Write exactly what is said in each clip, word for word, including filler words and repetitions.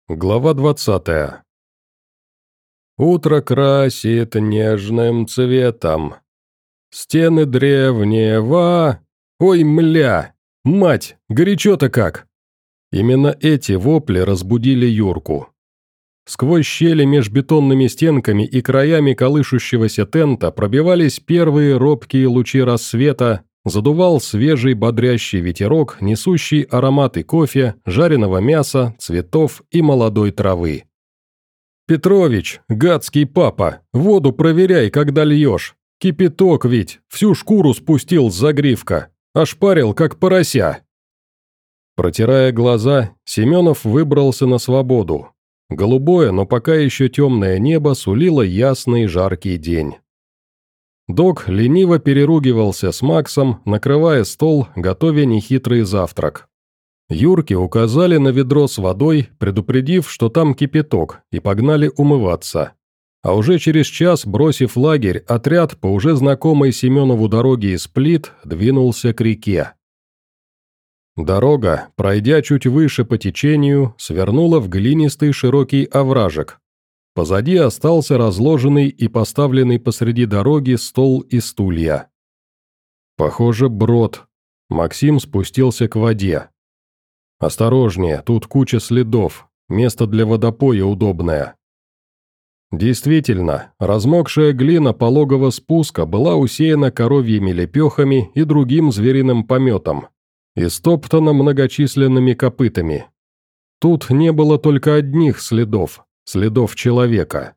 Глава двадцатая. Утро красит нежным цветом. Стены древнего... Ой, мля! Мать, горячо-то как! Именно эти вопли разбудили Юрку. Сквозь щели меж бетонными стенками и краями колышущегося тента пробивались первые робкие лучи рассвета, задувал свежий бодрящий ветерок, несущий ароматы кофе, жареного мяса, цветов и молодой травы. «Петрович, гадский папа, воду проверяй, когда льешь. Кипяток ведь, всю шкуру спустил с загривка, ошпарил, как порося». Протирая глаза, Семенов выбрался на свободу. Голубое, но пока еще темное небо сулило ясный жаркий день. Док лениво переругивался с Максом, накрывая стол, готовя нехитрый завтрак. Юрке указали на ведро с водой, предупредив, что там кипяток, и погнали умываться. А уже через час, бросив лагерь, отряд по уже знакомой Семенову дороге из Плит двинулся к реке. Дорога, пройдя чуть выше по течению, свернула в глинистый широкий овражек. Позади остался разложенный и поставленный посреди дороги стол и стулья. Похоже, брод. Максим спустился к воде. «Осторожнее, тут куча следов, место для водопоя удобное». Действительно, размокшая глина пологого спуска была усеяна коровьими лепехами и другим звериным пометом, и стоптана многочисленными копытами. Тут не было только одних следов, следов человека.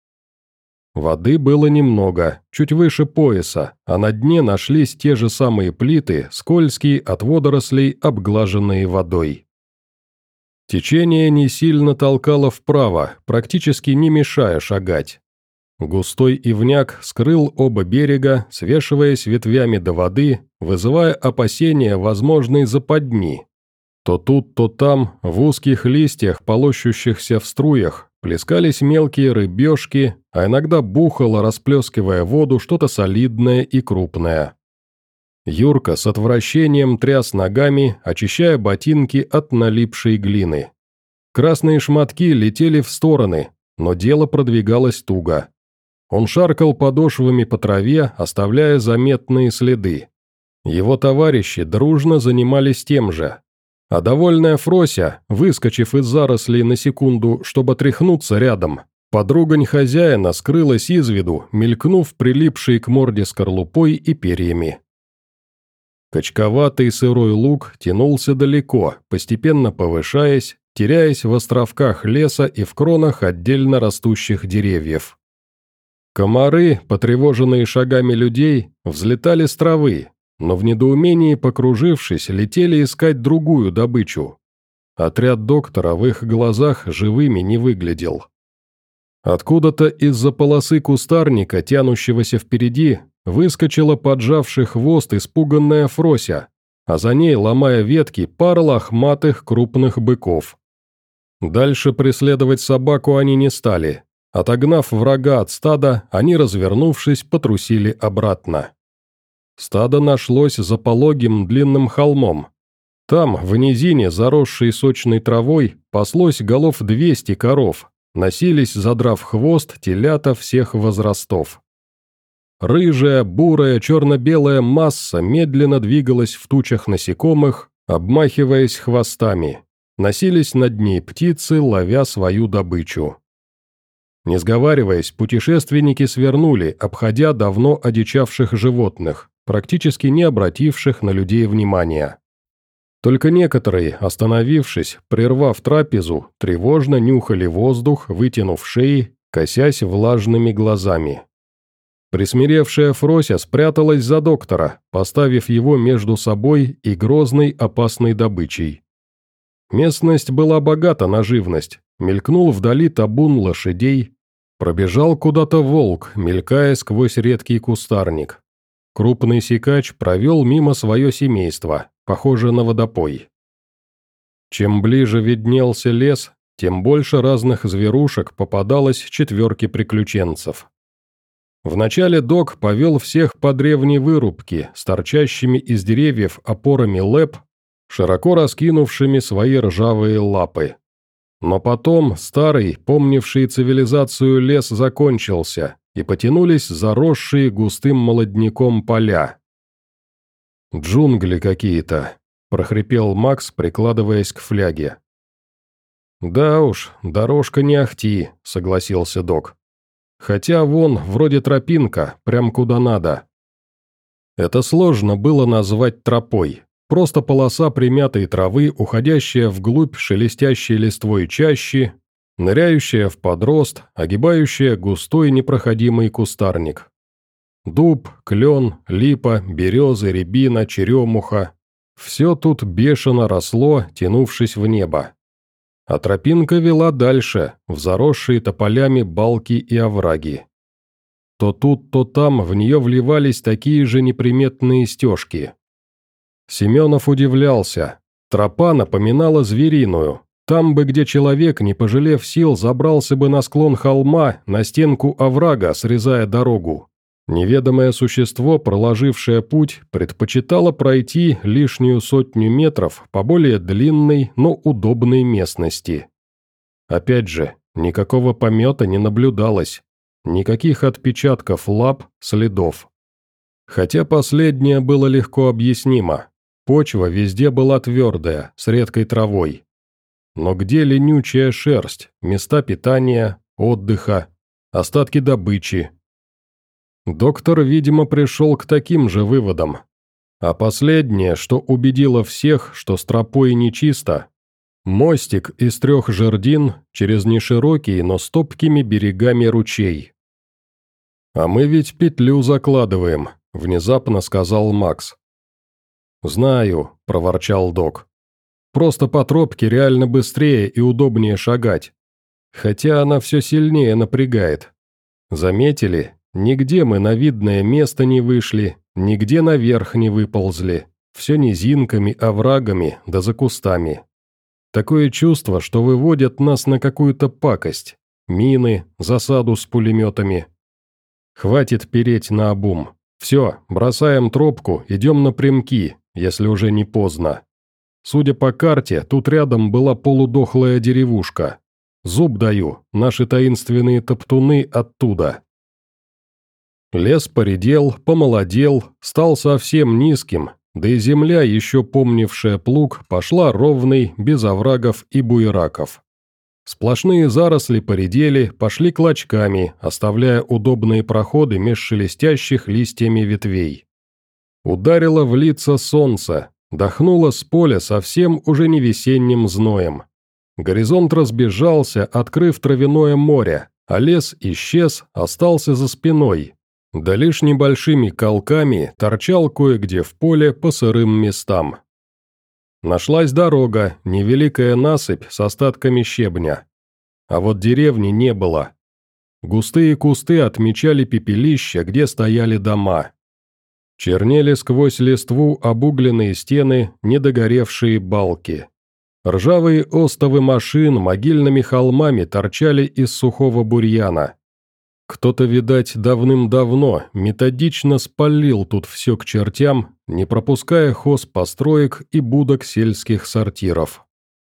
Воды было немного, чуть выше пояса, а на дне нашлись те же самые плиты, скользкие от водорослей, обглаженные водой. Течение не сильно толкало вправо, практически не мешая шагать. Густой ивняк скрыл оба берега, свешиваясь ветвями до воды, вызывая опасения возможной западни. То тут, то там, в узких листьях, полощущихся в струях, плескались мелкие рыбешки, а иногда бухало, расплескивая воду, что-то солидное и крупное. Юрка с отвращением тряс ногами, очищая ботинки от налипшей глины. Красные шматки летели в стороны, но дело продвигалось туго. Он шаркал подошвами по траве, оставляя заметные следы. Его товарищи дружно занимались тем же. А довольная Фрося, выскочив из зарослей на секунду, чтобы отряхнуться рядом, подругань хозяина скрылась из виду, мелькнув прилипшей к морде скорлупой и перьями. Качковатый сырой луг тянулся далеко, постепенно повышаясь, теряясь в островках леса и в кронах отдельно растущих деревьев. Комары, потревоженные шагами людей, взлетали с травы, но в недоумении покружившись, летели искать другую добычу. Отряд доктора в их глазах живыми не выглядел. Откуда-то из-за полосы кустарника, тянущегося впереди, выскочила поджавший хвост испуганная Фрося, а за ней, ломая ветки, пара лохматых крупных быков. Дальше преследовать собаку они не стали. Отогнав врага от стада, они, развернувшись, потрусили обратно. Стадо нашлось за пологим длинным холмом. Там, в низине, заросшей сочной травой, паслось голов двести коров, носились, задрав хвост, телята всех возрастов. Рыжая, бурая, черно-белая масса медленно двигалась в тучах насекомых, обмахиваясь хвостами. Носились над ней птицы, ловя свою добычу. Не сговариваясь, путешественники свернули, обходя давно одичавших животных, практически не обративших на людей внимания. Только некоторые, остановившись, прервав трапезу, тревожно нюхали воздух, вытянув шеи, косясь влажными глазами. Присмиревшая Фрося спряталась за доктора, поставив его между собой и грозной опасной добычей. Местность была богата на живность, мелькнул вдали табун лошадей, пробежал куда-то волк, мелькая сквозь редкий кустарник. Крупный сикач провел мимо свое семейство, похоже на водопой. Чем ближе виднелся лес, тем больше разных зверушек попадалось четверке приключенцев. Вначале док повел всех по древней вырубке с торчащими из деревьев опорами лэп, широко раскинувшими свои ржавые лапы. Но потом старый, помнивший цивилизацию лес закончился, и потянулись заросшие густым молодняком поля. «Джунгли какие-то», — прохрипел Макс, прикладываясь к фляге. «Да уж, дорожка не ахти», — согласился док. «Хотя вон, вроде тропинка, прям куда надо». Это сложно было назвать тропой. Просто полоса примятой травы, уходящая вглубь шелестящей листвой чащи, ныряющая в подрост, огибающая густой непроходимый кустарник. Дуб, клен, липа, березы, рябина, черемуха – все тут бешено росло, тянувшись в небо. А тропинка вела дальше, в заросшие тополями балки и овраги. То тут, то там в нее вливались такие же неприметные стежки. Семенов удивлялся. Тропа напоминала звериную. Там бы, где человек, не пожалев сил, забрался бы на склон холма, на стенку оврага, срезая дорогу. Неведомое существо, проложившее путь, предпочитало пройти лишнюю сотню метров по более длинной, но удобной местности. Опять же, никакого помета не наблюдалось. Никаких отпечатков лап, следов. Хотя последнее было легко объяснимо. Почва везде была твердая, с редкой травой. Но где ленючая шерсть, места питания, отдыха, остатки добычи? Доктор, видимо, пришел к таким же выводам. А последнее, что убедило всех, что с тропой нечисто, мостик из трех жердин через неширокие, но с топкими берегами ручей. «А мы ведь петлю закладываем», — внезапно сказал Макс. «Знаю», — проворчал док. «Просто по тропке реально быстрее и удобнее шагать. Хотя она все сильнее напрягает. Заметили, нигде мы на видное место не вышли, нигде наверх не выползли. Все низинками, оврагами да за кустами. Такое чувство, что выводят нас на какую-то пакость. Мины, засаду с пулеметами. Хватит переть наобум. Все, бросаем тропку, идем напрямки, если уже не поздно. Судя по карте, тут рядом была полудохлая деревушка. Зуб даю, наши таинственные топтуны оттуда». Лес поредел, помолодел, стал совсем низким, да и земля, еще помнившая плуг, пошла ровной, без оврагов и буераков. Сплошные заросли поредели, пошли клочками, оставляя удобные проходы меж шелестящих листьями ветвей. Ударило в лица солнце, дохнуло с поля совсем уже не весенним зноем. Горизонт разбежался, открыв травяное море, а лес исчез, остался за спиной. Да лишь небольшими колками торчал кое-где в поле по сырым местам. Нашлась дорога, невеликая насыпь с остатками щебня. А вот деревни не было. Густые кусты отмечали пепелища, где стояли дома. Чернели сквозь листву обугленные стены, недогоревшие балки. Ржавые остовы машин могильными холмами торчали из сухого бурьяна. Кто-то, видать, давным-давно методично спалил тут все к чертям, не пропуская хозпостроек и будок сельских сортиров.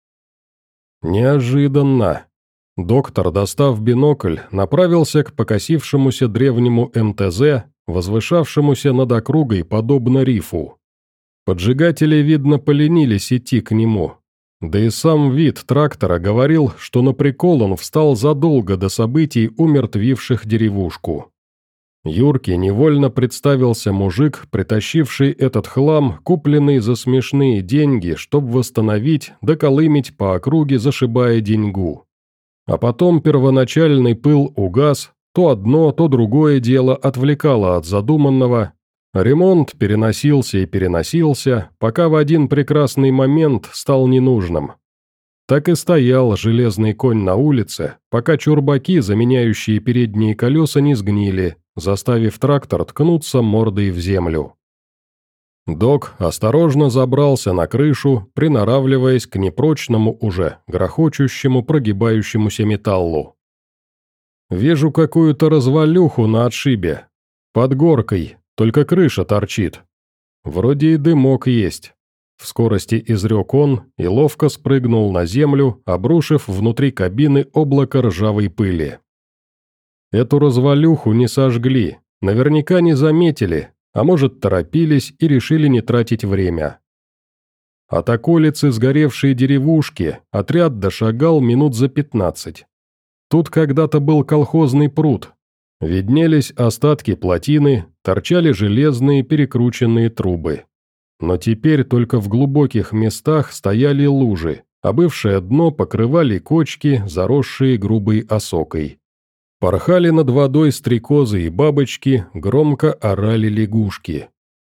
Неожиданно. Доктор, достав бинокль, направился к покосившемуся древнему эм тэ зэ, возвышавшемуся над округой подобно рифу. Поджигатели, видно, поленились идти к нему. Да и сам вид трактора говорил, что на прикол он встал задолго до событий, умертвивших деревушку. Юрке невольно представился мужик, притащивший этот хлам, купленный за смешные деньги, чтобы восстановить, доколымить по округе, зашибая деньгу. А потом первоначальный пыл угас, то одно, то другое дело отвлекало от задуманного. Ремонт переносился и переносился, пока в один прекрасный момент стал ненужным. Так и стоял железный конь на улице, пока чурбаки, заменяющие передние колеса, не сгнили, заставив трактор ткнуться мордой в землю. Док осторожно забрался на крышу, приноравливаясь к непрочному уже, грохочущему, прогибающемуся металлу. «Вижу какую-то развалюху на отшибе. Под горкой. Только крыша торчит. Вроде и дымок есть. В скорости изрек он и ловко спрыгнул на землю, обрушив внутри кабины облако ржавой пыли. Эту развалюху не сожгли, наверняка не заметили, а может торопились и решили не тратить время. От околицы сгоревшей деревушки отряд дошагал минут за пятнадцать. Тут когда-то был колхозный пруд. Виднелись остатки плотины, торчали железные перекрученные трубы. Но теперь только в глубоких местах стояли лужи, а бывшее дно покрывали кочки, заросшие грубой осокой. Порхали над водой стрекозы и бабочки, громко орали лягушки.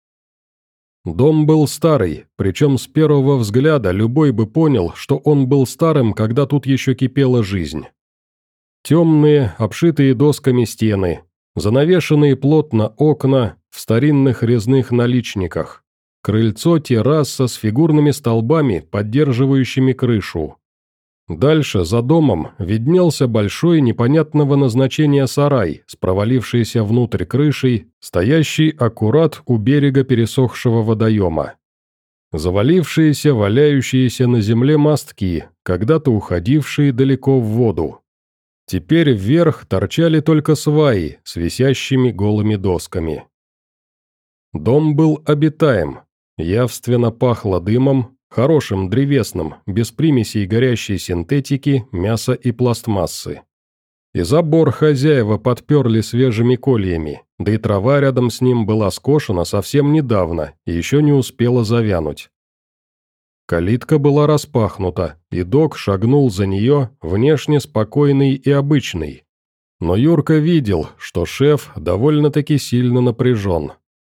Дом был старый, причем с первого взгляда любой бы понял, что он был старым, когда тут еще кипела жизнь. Темные, обшитые досками стены, занавешенные плотно окна в старинных резных наличниках. Крыльцо, терраса с фигурными столбами, поддерживающими крышу. Дальше, за домом, виднелся большой непонятного назначения сарай с провалившейся внутрь крышей, стоящий аккурат у берега пересохшего водоема. Завалившиеся, валяющиеся на земле мостки, когда-то уходившие далеко в воду. Теперь вверх торчали только сваи с висящими голыми досками. Дом был обитаем. Явственно пахло дымом, хорошим древесным, без примесей горящей синтетики, мяса и пластмассы. И забор хозяева подперли свежими кольями, да и трава рядом с ним была скошена совсем недавно и еще не успела завянуть. Калитка была распахнута, и док шагнул за нее, внешне спокойный и обычный. Но Юрка видел, что шеф довольно-таки сильно напряжен.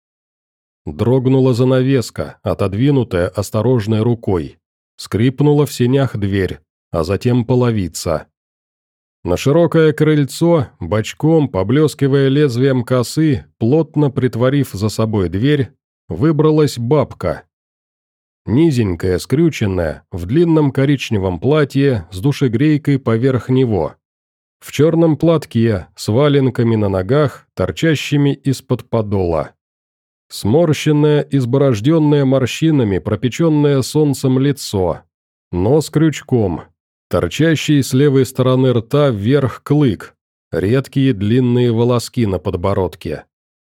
Дрогнула занавеска, отодвинутая осторожной рукой. Скрипнула в сенях дверь, а затем половица. На широкое крыльцо, бочком, поблескивая лезвием косы, плотно притворив за собой дверь, выбралась бабка. Низенькая, скрюченная, в длинном коричневом платье с душегрейкой поверх него. В черном платке, с валенками на ногах, торчащими из-под подола. Сморщенное, изборожденное морщинами, пропеченное солнцем лицо. Нос крючком. Торчащий с левой стороны рта вверх клык. Редкие длинные волоски на подбородке.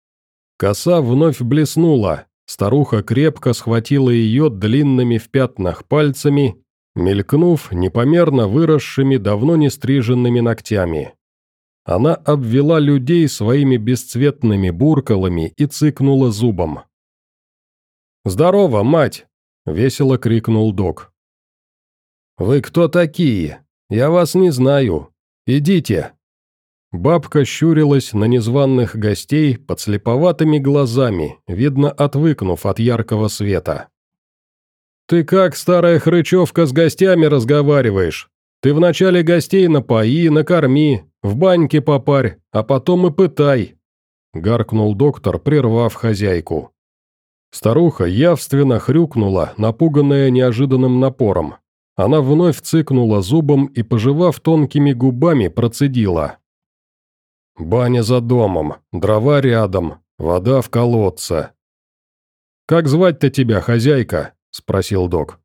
Коса вновь блеснула. Старуха крепко схватила ее длинными в пятнах пальцами, мелькнув непомерно выросшими, давно не стриженными ногтями. Она обвела людей своими бесцветными буркалами и цыкнула зубом. «Здорово, мать!» — весело крикнул док. «Вы кто такие? Я вас не знаю. Идите!» Бабка щурилась на незваных гостей подслеповатыми глазами, видно, отвыкнув от яркого света. «Ты как, старая хрычевка, с гостями разговариваешь? Ты вначале гостей напои, накорми, в баньке попарь, а потом и пытай», — гаркнул доктор, прервав хозяйку. Старуха явственно хрюкнула, напуганная неожиданным напором. Она вновь цыкнула зубом и, пожевав тонкими губами, процедила. «Баня за домом, дрова рядом, вода в колодце». «Как звать-то тебя, хозяйка?» — спросил док.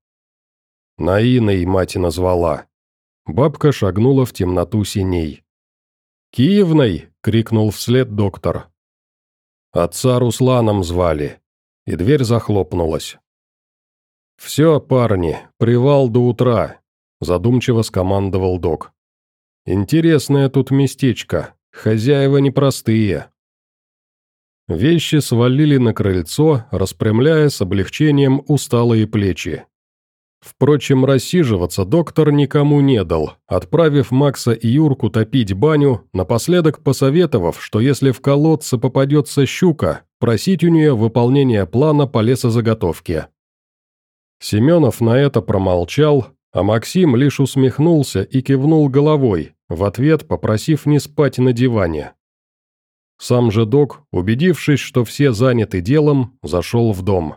«Наиной мать назвала». Бабка шагнула в темноту синей. «Киевной!» — крикнул вслед доктор. Отца Русланом звали, и дверь захлопнулась. «Все, парни, привал до утра», — задумчиво скомандовал док. «Интересное тут местечко, хозяева непростые». Вещи свалили на крыльцо, распрямляя с облегчением усталые плечи. Впрочем, рассиживаться доктор никому не дал, отправив Макса и Юрку топить баню, напоследок посоветовав, что если в колодце попадется щука, просить у нее выполнения плана по лесозаготовке. Семенов на это промолчал, а Максим лишь усмехнулся и кивнул головой, в ответ попросив не спать на диване. Сам же док, убедившись, что все заняты делом, зашел в дом.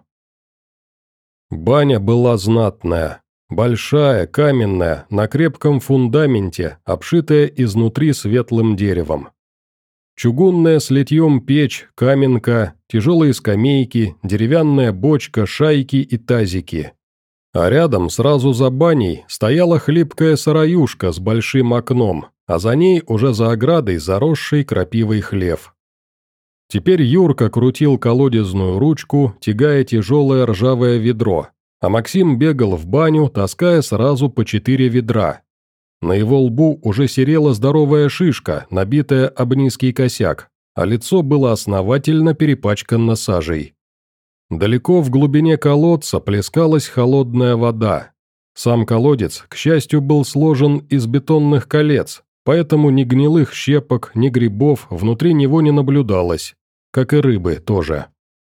Баня была знатная, большая, каменная, на крепком фундаменте, обшитая изнутри светлым деревом. Чугунная с литьем печь, каменка, тяжелые скамейки, деревянная бочка, шайки и тазики. А рядом, сразу за баней, стояла хлипкая сараюшка с большим окном, а за ней уже за оградой заросший крапивой хлев. Теперь Юрка крутил колодезную ручку, тягая тяжелое ржавое ведро, а Максим бегал в баню, таская сразу по четыре ведра. На его лбу уже серела здоровая шишка, набитая об низкий косяк, а лицо было основательно перепачкано сажей. Далеко в глубине колодца плескалась холодная вода. Сам колодец, к счастью, был сложен из бетонных колец, поэтому ни гнилых щепок, ни грибов внутри него не наблюдалось, как и рыбы тоже.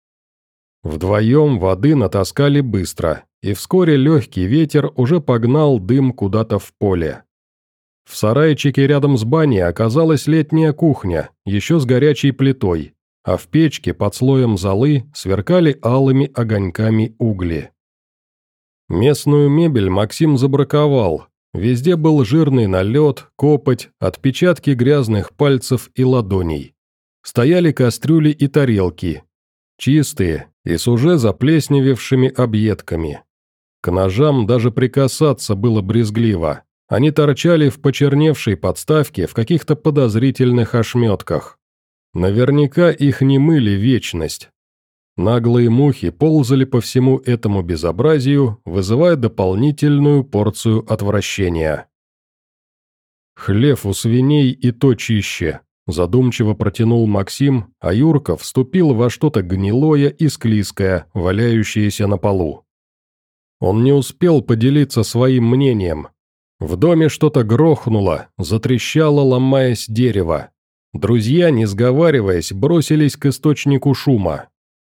Вдвоем воды натаскали быстро, и вскоре легкий ветер уже погнал дым куда-то в поле. В сарайчике рядом с баней оказалась летняя кухня, еще с горячей плитой, а в печке под слоем золы сверкали алыми огоньками угли. Местную мебель Максим забраковал, везде был жирный налет, копоть, отпечатки грязных пальцев и ладоней. Стояли кастрюли и тарелки, чистые и с уже заплесневевшими объедками. К ножам даже прикасаться было брезгливо. Они торчали в почерневшей подставке в каких-то подозрительных ошметках. Наверняка их не мыли вечность. Наглые мухи ползали по всему этому безобразию, вызывая дополнительную порцию отвращения. «Хлев у свиней и то чище», – задумчиво протянул Максим, а Юрка вступил во что-то гнилое и склизкое, валяющееся на полу. Он не успел поделиться своим мнением. В доме что-то грохнуло, затрещало, ломаясь дерево. Друзья, не сговариваясь, бросились к источнику шума.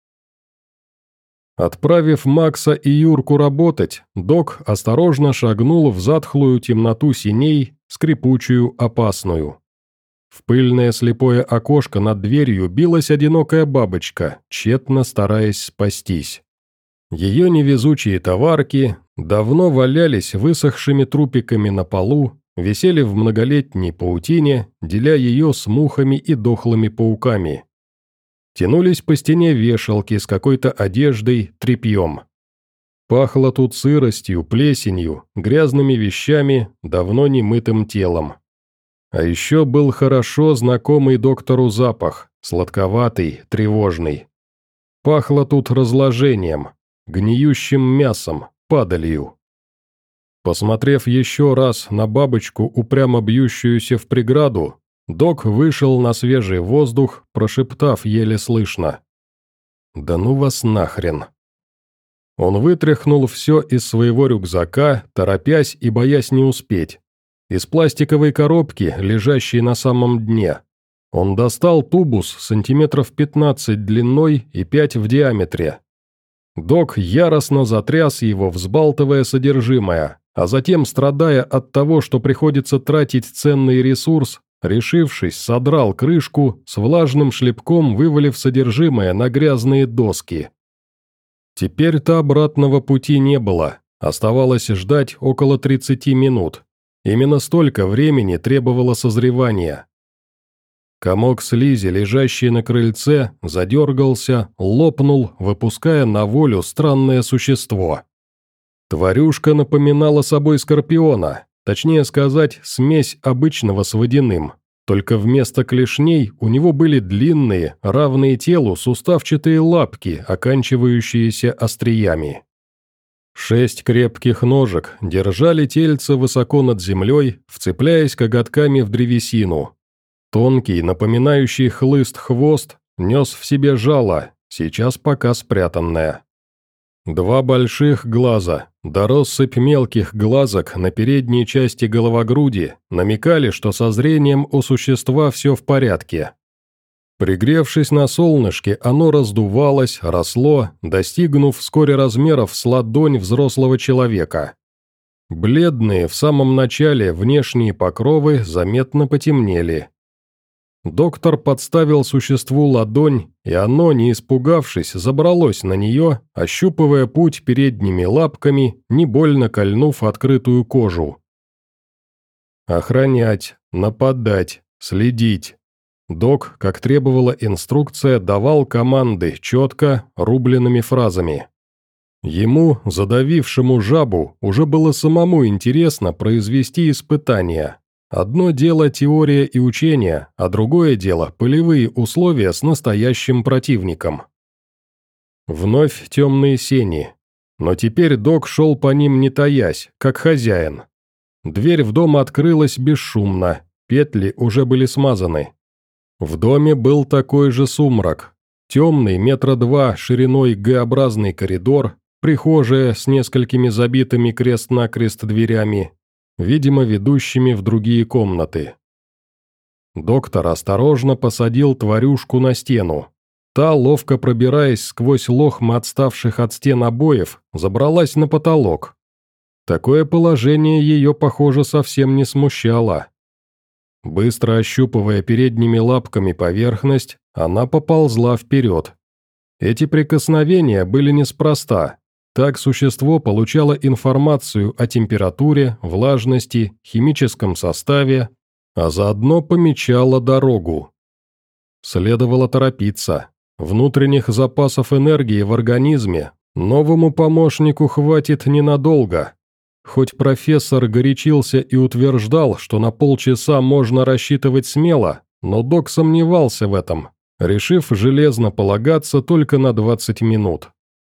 Отправив Макса и Юрку работать, док осторожно шагнул в затхлую темноту синей, скрипучую, опасную. В пыльное слепое окошко над дверью билась одинокая бабочка, тщетно стараясь спастись. Ее невезучие товарки давно валялись высохшими трупиками на полу, висели в многолетней паутине, деля ее с мухами и дохлыми пауками. Тянулись по стене вешалки с какой-то одеждой, тряпьем. Пахло тут сыростью, плесенью, грязными вещами, давно немытым телом. А еще был хорошо знакомый доктору запах, сладковатый, тревожный. Пахло тут разложением, гниющим мясом, падалью. Посмотрев еще раз на бабочку, упрямо бьющуюся в преграду, док вышел на свежий воздух, прошептав еле слышно: «Да ну вас нахрен!» Он вытряхнул все из своего рюкзака, торопясь и боясь не успеть. Из пластиковой коробки, лежащей на самом дне, он достал тубус сантиметров пятнадцать длиной и пять в диаметре. Док яростно затряс его, взбалтывая содержимое, а затем, страдая от того, что приходится тратить ценный ресурс, решившись, содрал крышку, с влажным шлепком вывалив содержимое на грязные доски. Теперь-то обратного пути не было, оставалось ждать около тридцати минут. Именно столько времени требовало созревания. Комок слизи, лежащий на крыльце, задергался, лопнул, выпуская на волю странное существо. Тварюшка напоминала собой скорпиона, точнее сказать, смесь обычного с водяным, только вместо клешней у него были длинные, равные телу суставчатые лапки, оканчивающиеся остриями. Шесть крепких ножек держали тельце высоко над землей, вцепляясь коготками в древесину. Тонкий, напоминающий хлыст хвост, нес в себе жало, сейчас пока спрятанное. Два больших глаза, да россыпь мелких глазок на передней части головогруди намекали, что со зрением у существа все в порядке. Пригревшись на солнышке, оно раздувалось, росло, достигнув вскоре размеров с ладонь взрослого человека. Бледные в самом начале внешние покровы заметно потемнели. Доктор подставил существу ладонь, и оно, не испугавшись, забралось на нее, ощупывая путь передними лапками, не больно кольнув открытую кожу. Охранять, нападать, следить. Док, как требовала инструкция, давал команды четко, рубленными фразами. Ему, задавившему жабу, уже было самому интересно произвести испытания. Одно дело теория и учение, а другое дело полевые условия с настоящим противником. Вновь темные сени. Но теперь док шел по ним не таясь, как хозяин. Дверь в дом открылась бесшумно, петли уже были смазаны. В доме был такой же сумрак. Темный, метра два шириной Г-образный коридор, прихожая с несколькими забитыми крест-накрест дверями, видимо, ведущими в другие комнаты. Доктор осторожно посадил тварюшку на стену. Та, ловко пробираясь сквозь лохмы отставших от стен обоев, забралась на потолок. Такое положение ее, похоже, совсем не смущало. Быстро ощупывая передними лапками поверхность, она поползла вперед. Эти прикосновения были неспроста. Так существо получало информацию о температуре, влажности, химическом составе, а заодно помечало дорогу. Следовало торопиться. Внутренних запасов энергии в организме новому помощнику хватит ненадолго. Хоть профессор горячился и утверждал, что на полчаса можно рассчитывать смело, но док сомневался в этом, решив железно полагаться только на двадцать минут.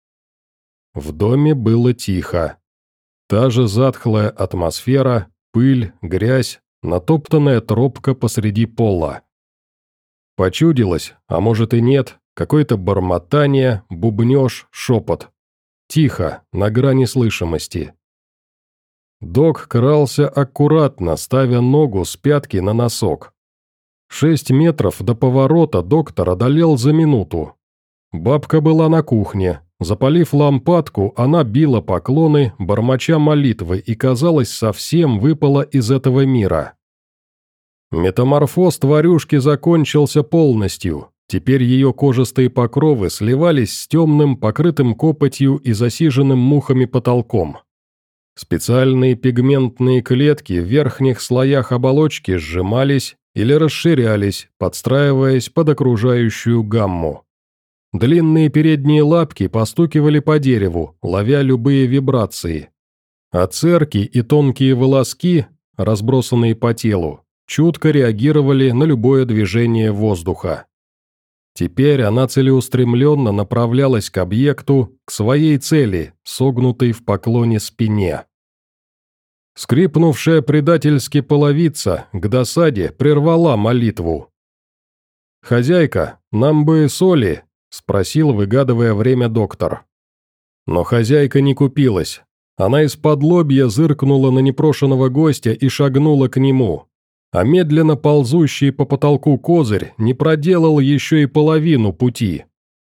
В доме было тихо. Та же затхлая атмосфера, пыль, грязь, натоптанная тропка посреди пола. Почудилось, а может и нет, какое-то бормотание, бубнёж, шепот. Тихо, на грани слышимости. Док крался аккуратно, ставя ногу с пятки на носок. Шесть метров до поворота доктор одолел за минуту. Бабка была на кухне. Запалив лампадку, она била поклоны, бормоча молитвы, и, казалось, совсем выпала из этого мира. Метаморфоз тварюшки закончился полностью. Теперь ее кожистые покровы сливались с темным, покрытым копотью и засиженным мухами потолком. Специальные пигментные клетки в верхних слоях оболочки сжимались или расширялись, подстраиваясь под окружающую гамму. Длинные передние лапки постукивали по дереву, ловя любые вибрации. А церки и тонкие волоски, разбросанные по телу, чутко реагировали на любое движение воздуха. Теперь она целеустремленно направлялась к объекту, к своей цели, согнутой в поклоне спине. Скрипнувшая предательски половица к досаде прервала молитву. «Хозяйка, нам бы соли», — спросил, выгадывая время доктор. Но хозяйка не купилась. Она из-под лобья зыркнула на непрошеного гостя и шагнула к нему. А медленно ползущий по потолку козырь не проделал еще и половину пути.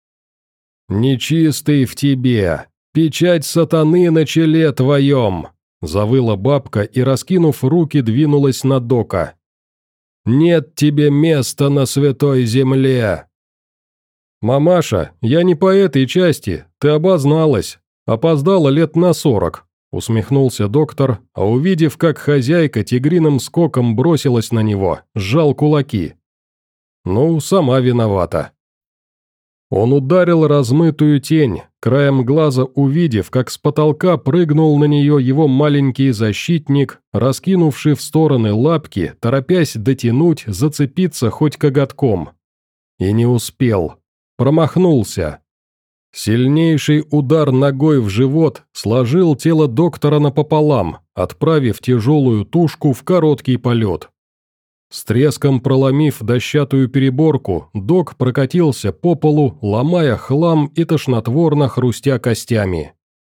«Нечистый в тебе! Печать сатаны на челе твоем!» — завыла бабка и, раскинув руки, двинулась на дока. «Нет тебе места на святой земле!» «Мамаша, я не по этой части, ты обозналась, опоздала лет на сорок», — усмехнулся доктор, а увидев, как хозяйка тигриным скоком бросилась на него, сжал кулаки. «Ну, сама виновата». Он ударил размытую тень, краем глаза увидев, как с потолка прыгнул на нее его маленький защитник, раскинувший в стороны лапки, торопясь дотянуть, зацепиться хоть коготком. И не успел. Промахнулся. Сильнейший удар ногой в живот сложил тело доктора напополам, отправив тяжелую тушку в короткий полет. С треском проломив дощатую переборку, док прокатился по полу, ломая хлам и тошнотворно хрустя костями.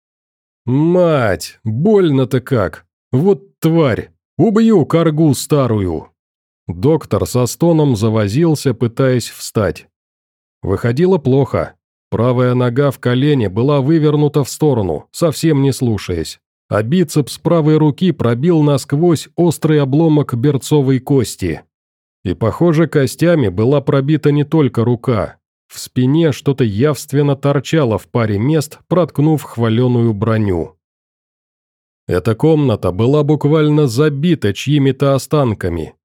«Мать, больно-то как! Вот тварь! Убью коргу старую!» Доктор со стоном завозился, пытаясь встать. Выходило плохо. Правая нога в колене была вывернута в сторону, совсем не слушаясь, а бицепс правой руки пробил насквозь острый обломок берцовой кости. И, похоже, костями была пробита не только рука. В спине что-то явственно торчало в паре мест, проткнув хваленую броню. Эта комната была буквально забита чьими-то останками,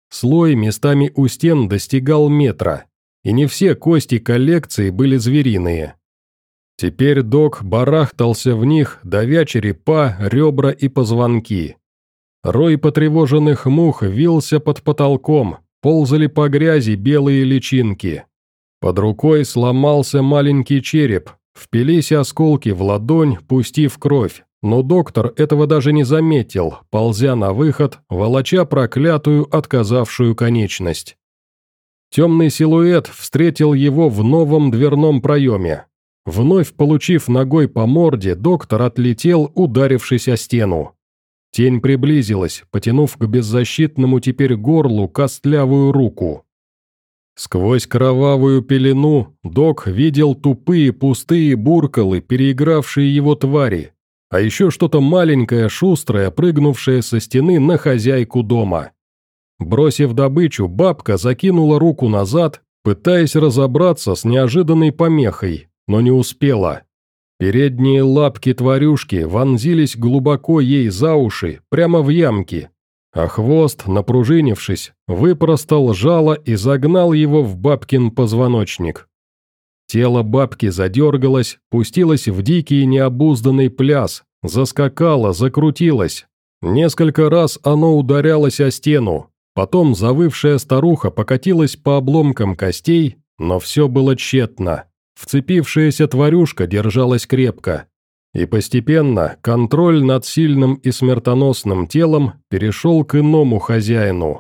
Слой местами у стен достигал метра, и не все кости коллекции были звериные. Теперь док барахтался в них, давя черепа, ребра и позвонки. Рой потревоженных мух вился под потолком, ползали по грязи белые личинки. Под рукой сломался маленький череп, впились осколки в ладонь, пустив кровь, но доктор этого даже не заметил, ползя на выход, волоча проклятую отказавшую конечность. Темный силуэт встретил его в новом дверном проеме. Вновь получив ногой по морде, доктор отлетел, ударившись о стену. Тень приблизилась, потянув к беззащитному теперь горлу костлявую руку. Сквозь кровавую пелену док видел тупые пустые буркалы, переигравшие его твари, а еще что-то маленькое, шустрое, прыгнувшее со стены на хозяйку дома. Бросив добычу, бабка закинула руку назад, пытаясь разобраться с неожиданной помехой, но не успела. Передние лапки тварюшки вонзились глубоко ей за уши, прямо в ямки, а хвост, напружинившись, выпростал жало и загнал его в бабкин позвоночник. Тело бабки задергалось, пустилось в дикий необузданный пляс, заскакало, закрутилось. Несколько раз оно ударялось о стену, потом завывшая старуха покатилась по обломкам костей, но все было тщетно. Вцепившаяся тварюшка держалась крепко, и постепенно контроль над сильным и смертоносным телом перешел к иному хозяину.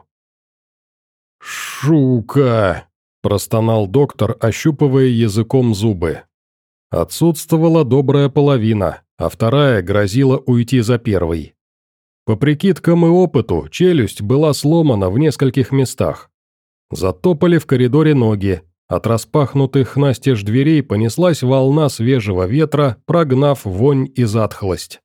«Шука!» – простонал доктор, ощупывая языком зубы. Отсутствовала добрая половина, а вторая грозила уйти за первой. По прикидкам и опыту, челюсть была сломана в нескольких местах. Затопали в коридоре ноги. От распахнутых настежь дверей понеслась волна свежего ветра, прогнав вонь и затхлость.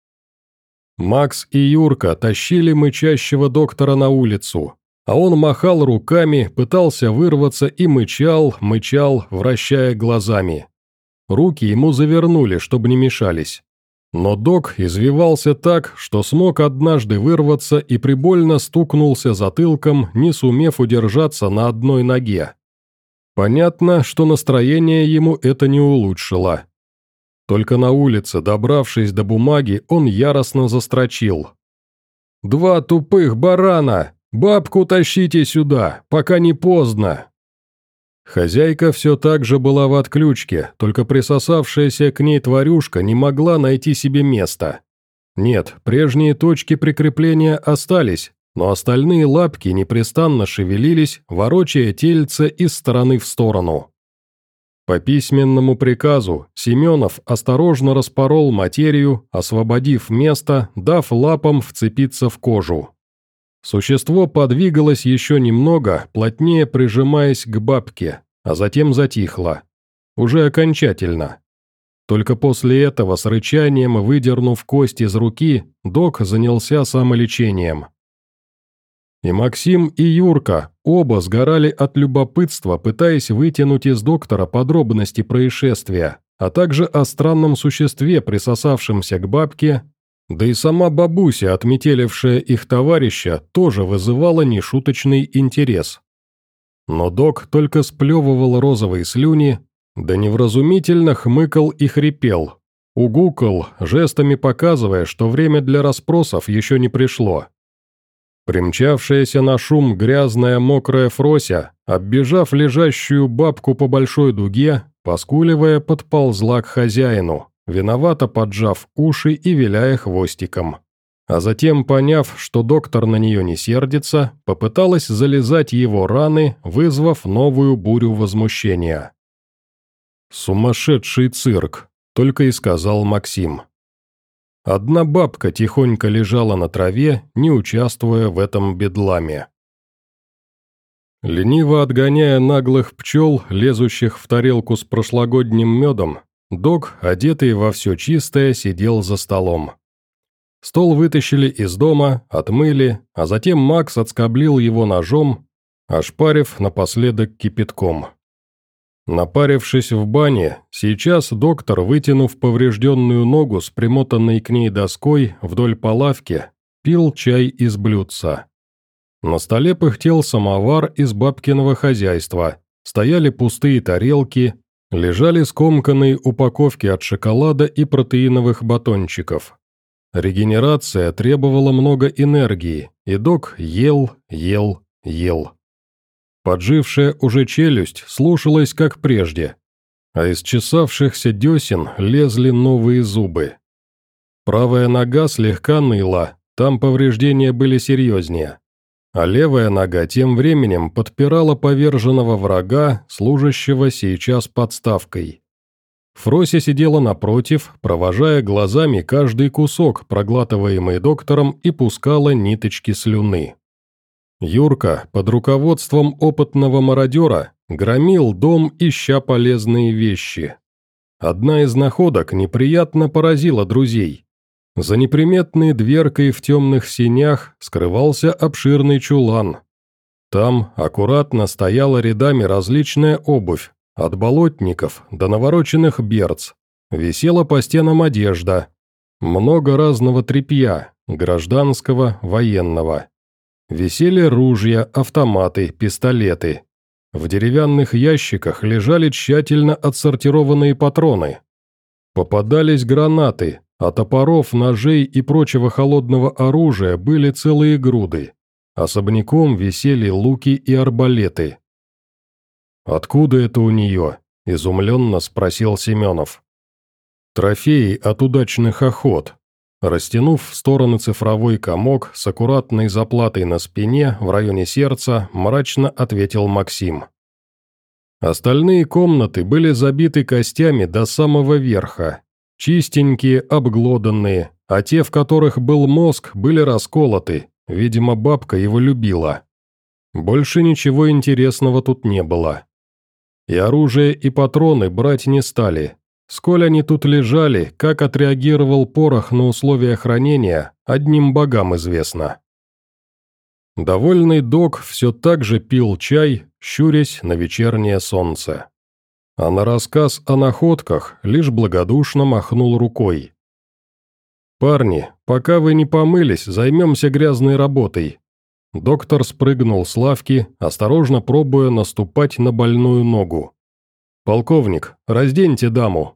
Макс и Юрка тащили мычащего доктора на улицу, а он махал руками, пытался вырваться и мычал, мычал, вращая глазами. Руки ему завернули, чтобы не мешались. Но док извивался так, что смог однажды вырваться и прибольно стукнулся затылком, не сумев удержаться на одной ноге. Понятно, что настроение ему это не улучшило. Только на улице, добравшись до бумаги, он яростно застрочил. «Два тупых барана! Бабку тащите сюда, пока не поздно!» Хозяйка все так же была в отключке, только присосавшаяся к ней тварюшка не могла найти себе места. Нет, прежние точки прикрепления остались, но остальные лапки непрестанно шевелились, ворочая тельце из стороны в сторону. По письменному приказу Семенов осторожно распорол материю, освободив место, дав лапам вцепиться в кожу. Существо подвигалось еще немного, плотнее прижимаясь к бабке, а затем затихло. Уже окончательно. Только после этого с рычанием, выдернув кость из руки, док занялся самолечением. И Максим, и Юрка оба сгорали от любопытства, пытаясь вытянуть из доктора подробности происшествия, а также о странном существе, присосавшемся к бабке, да и сама бабуся, отметелившая их товарища, тоже вызывала нешуточный интерес. Но док только сплевывал розовые слюни, да невразумительно хмыкал и хрипел, угукал, жестами показывая, что время для расспросов еще не пришло. Примчавшаяся на шум грязная мокрая Фрося, оббежав лежащую бабку по большой дуге, поскуливая, подползла к хозяину, виновато поджав уши и виляя хвостиком. А затем, поняв, что доктор на нее не сердится, попыталась залезать его раны, вызвав новую бурю возмущения. «Сумасшедший цирк», — только и сказал Максим. Одна бабка тихонько лежала на траве, не участвуя в этом бедламе. Лениво отгоняя наглых пчел, лезущих в тарелку с прошлогодним медом, док, одетый во все чистое, сидел за столом. Стол вытащили из дома, отмыли, а затем Макс отскоблил его ножом, ошпарив напоследок кипятком. Напарившись в бане, сейчас доктор, вытянув поврежденную ногу с примотанной к ней доской вдоль по лавке, пил чай из блюдца. На столе пыхтел самовар из бабкиного хозяйства, стояли пустые тарелки, лежали скомканные упаковки от шоколада и протеиновых батончиков. Регенерация требовала много энергии, и док ел, ел, ел. Поджившая уже челюсть слушалась как прежде, а из чесавшихся десен лезли новые зубы. Правая нога слегка ныла, там повреждения были серьезнее, а левая нога тем временем подпирала поверженного врага, служащего сейчас подставкой. Фрося сидела напротив, провожая глазами каждый кусок, проглатываемый доктором, и пускала ниточки слюны. Юрка, под руководством опытного мародера, громил дом, ища полезные вещи. Одна из находок неприятно поразила друзей. За неприметной дверкой в темных сенях скрывался обширный чулан. Там аккуратно стояла рядами различная обувь, от болотников до навороченных берц. Висела по стенам одежда. Много разного тряпья, гражданского, военного. Висели ружья, автоматы, пистолеты. В деревянных ящиках лежали тщательно отсортированные патроны. Попадались гранаты, а топоров, ножей и прочего холодного оружия были целые груды. Особняком висели луки и арбалеты. «Откуда это у нее?» – изумленно спросил Семенов. «Трофеи от удачных охот». Растянув в стороны цифровой комок с аккуратной заплатой на спине в районе сердца, мрачно ответил Максим. Остальные комнаты были забиты костями до самого верха. Чистенькие, обглоданные, а те, в которых был мозг, были расколоты. Видимо, бабка его любила. Больше ничего интересного тут не было. И оружие, и патроны брать не стали. Сколь они тут лежали, как отреагировал порох на условия хранения, одним богам известно. Довольный док все так же пил чай, щурясь на вечернее солнце. А на рассказ о находках лишь благодушно махнул рукой. «Парни, пока вы не помылись, займемся грязной работой». Доктор спрыгнул с лавки, осторожно пробуя наступать на больную ногу. «Полковник, разденьте даму».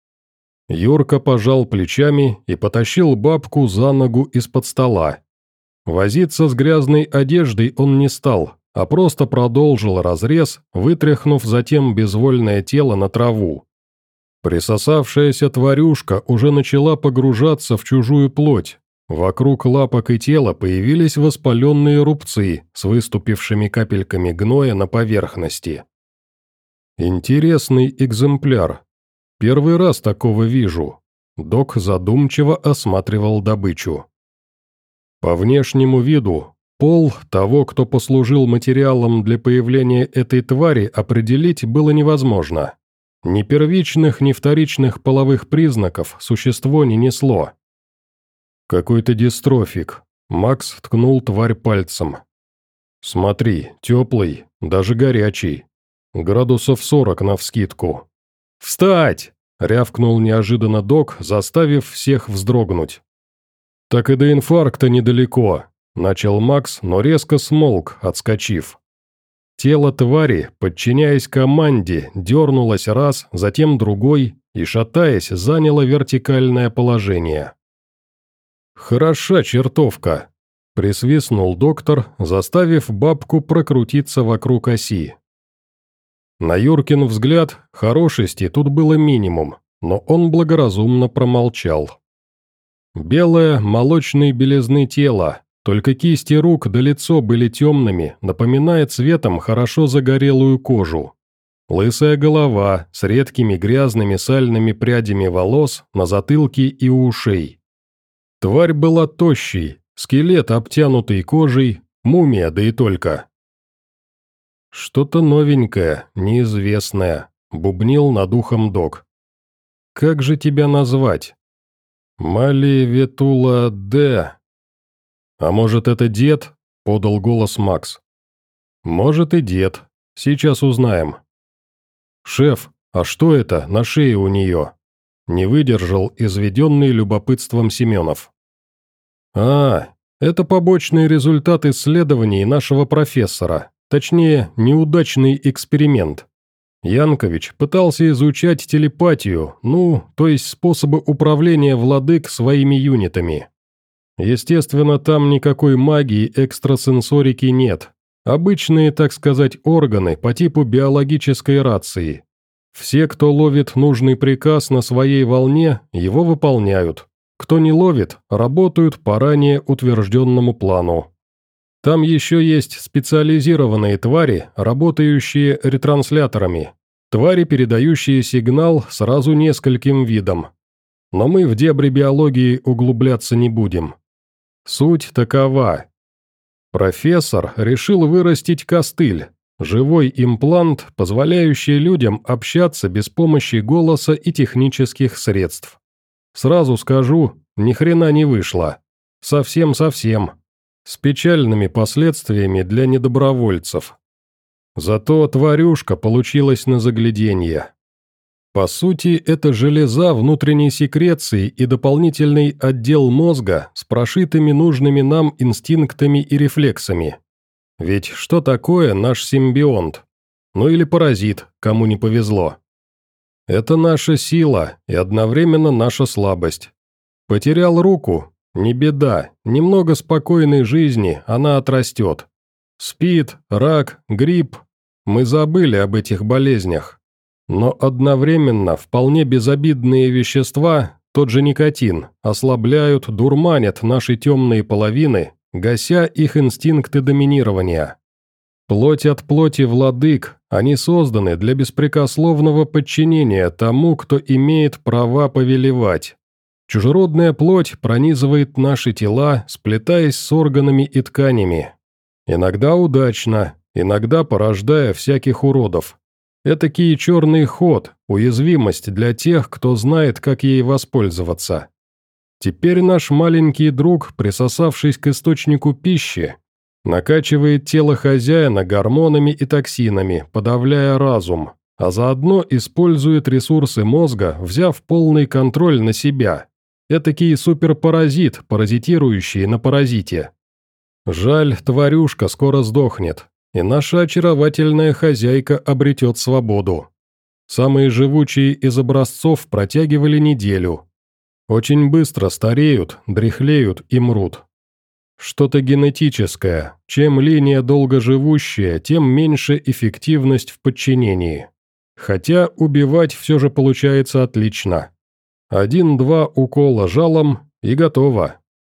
Юрка пожал плечами и потащил бабку за ногу из-под стола. Возиться с грязной одеждой он не стал, а просто продолжил разрез, вытряхнув затем безвольное тело на траву. Присосавшаяся тварюшка уже начала погружаться в чужую плоть. Вокруг лапок и тела появились воспаленные рубцы с выступившими капельками гноя на поверхности. Интересный экземпляр. Первый раз такого вижу. Док задумчиво осматривал добычу. По внешнему виду, пол того, кто послужил материалом для появления этой твари, определить было невозможно. Ни первичных, ни вторичных половых признаков существо не несло. «Какой-то дистрофик», — Макс ткнул тварь пальцем. «Смотри, теплый, даже горячий. Градусов сорок навскидку». «Встать!» — рявкнул неожиданно док, заставив всех вздрогнуть. «Так и до инфаркта недалеко», — начал Макс, но резко смолк, отскочив. Тело твари, подчиняясь команде, дернулось раз, затем другой, и, шатаясь, заняло вертикальное положение. «Хороша чертовка», — присвистнул доктор, заставив бабку прокрутиться вокруг оси. На Юркин взгляд, хорошести тут было минимум, но он благоразумно промолчал. Белое, молочной белизны тело, только кисти рук да лицо были темными, напоминая цветом хорошо загорелую кожу. Лысая голова с редкими грязными сальными прядями волос на затылке и у ушей. Тварь была тощей, скелет обтянутый кожей, мумия, да и только. «Что-то новенькое, неизвестное», — бубнил над ухом док. «Как же тебя назвать?» «Мали Ветула Д». «А может, это дед?» — подал голос Макс. «Может и дед. Сейчас узнаем». «Шеф, а что это на шее у нее?» — не выдержал изведенный любопытством Семенов. «А, Это побочный результат исследований нашего профессора, точнее, неудачный эксперимент. Янкович пытался изучать телепатию, ну, то есть способы управления владык своими юнитами. Естественно, там никакой магии экстрасенсорики нет. Обычные, так сказать, органы по типу биологической рации. Все, кто ловит нужный приказ на своей волне, его выполняют. Кто не ловит, работают по ранее утвержденному плану. Там еще есть специализированные твари, работающие ретрансляторами. Твари, передающие сигнал сразу нескольким видам. Но мы в дебри биологии углубляться не будем. Суть такова. Профессор решил вырастить костыль, живой имплант, позволяющий людям общаться без помощи голоса и технических средств. Сразу скажу, ни хрена не вышло. Совсем-совсем. С печальными последствиями для недобровольцев. Зато тварюшка получилась на загляденье. По сути, это железа внутренней секреции и дополнительный отдел мозга с прошитыми нужными нам инстинктами и рефлексами. Ведь что такое наш симбионт? Ну или паразит, кому не повезло. Это наша сила и одновременно наша слабость. Потерял руку? Не беда, немного спокойной жизни она отрастет. СПИД, рак, грипп. Мы забыли об этих болезнях. Но одновременно вполне безобидные вещества, тот же никотин, ослабляют, дурманят наши темные половины, гася их инстинкты доминирования. Плоть от плоти владык, они созданы для беспрекословного подчинения тому, кто имеет права повелевать. Чужеродная плоть пронизывает наши тела, сплетаясь с органами и тканями. Иногда удачно, иногда порождая всяких уродов. Этакий черный ход, уязвимость для тех, кто знает, как ей воспользоваться. Теперь наш маленький друг, присосавшись к источнику пищи, накачивает тело хозяина гормонами и токсинами, подавляя разум, а заодно использует ресурсы мозга, взяв полный контроль на себя. Этакий суперпаразит, паразитирующий на паразите. Жаль, тварюшка скоро сдохнет, и наша очаровательная хозяйка обретет свободу. Самые живучие из образцов протягивали неделю. Очень быстро стареют, дряхлеют и мрут. Что-то генетическое. Чем линия долгоживущая, тем меньше эффективность в подчинении. Хотя убивать все же получается отлично. Один-два укола жалом и готово.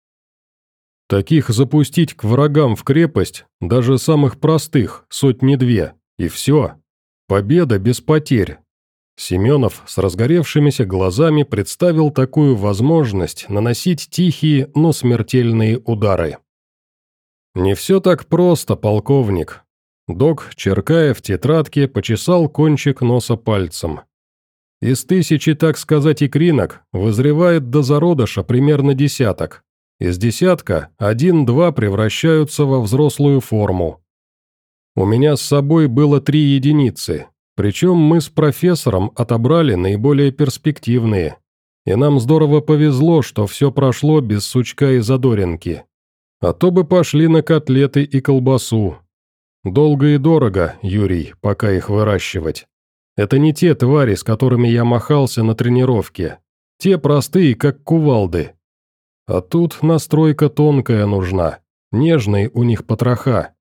Таких запустить к врагам в крепость, даже самых простых, сотни-две, и все. Победа без потерь. Семенов с разгоревшимися глазами представил такую возможность наносить тихие, но смертельные удары. «Не все так просто, полковник». Док, черкая в тетрадке, почесал кончик носа пальцем. «Из тысячи, так сказать, икринок вызревает до зародыша примерно десяток. Из десятка один-два превращаются во взрослую форму. У меня с собой было три единицы». Причем мы с профессором отобрали наиболее перспективные. И нам здорово повезло, что все прошло без сучка и задоринки. А то бы пошли на котлеты и колбасу. Долго и дорого, Юрий, пока их выращивать. Это не те твари, с которыми я махался на тренировке. Те простые, как кувалды. А тут настройка тонкая нужна. Нежные у них потроха.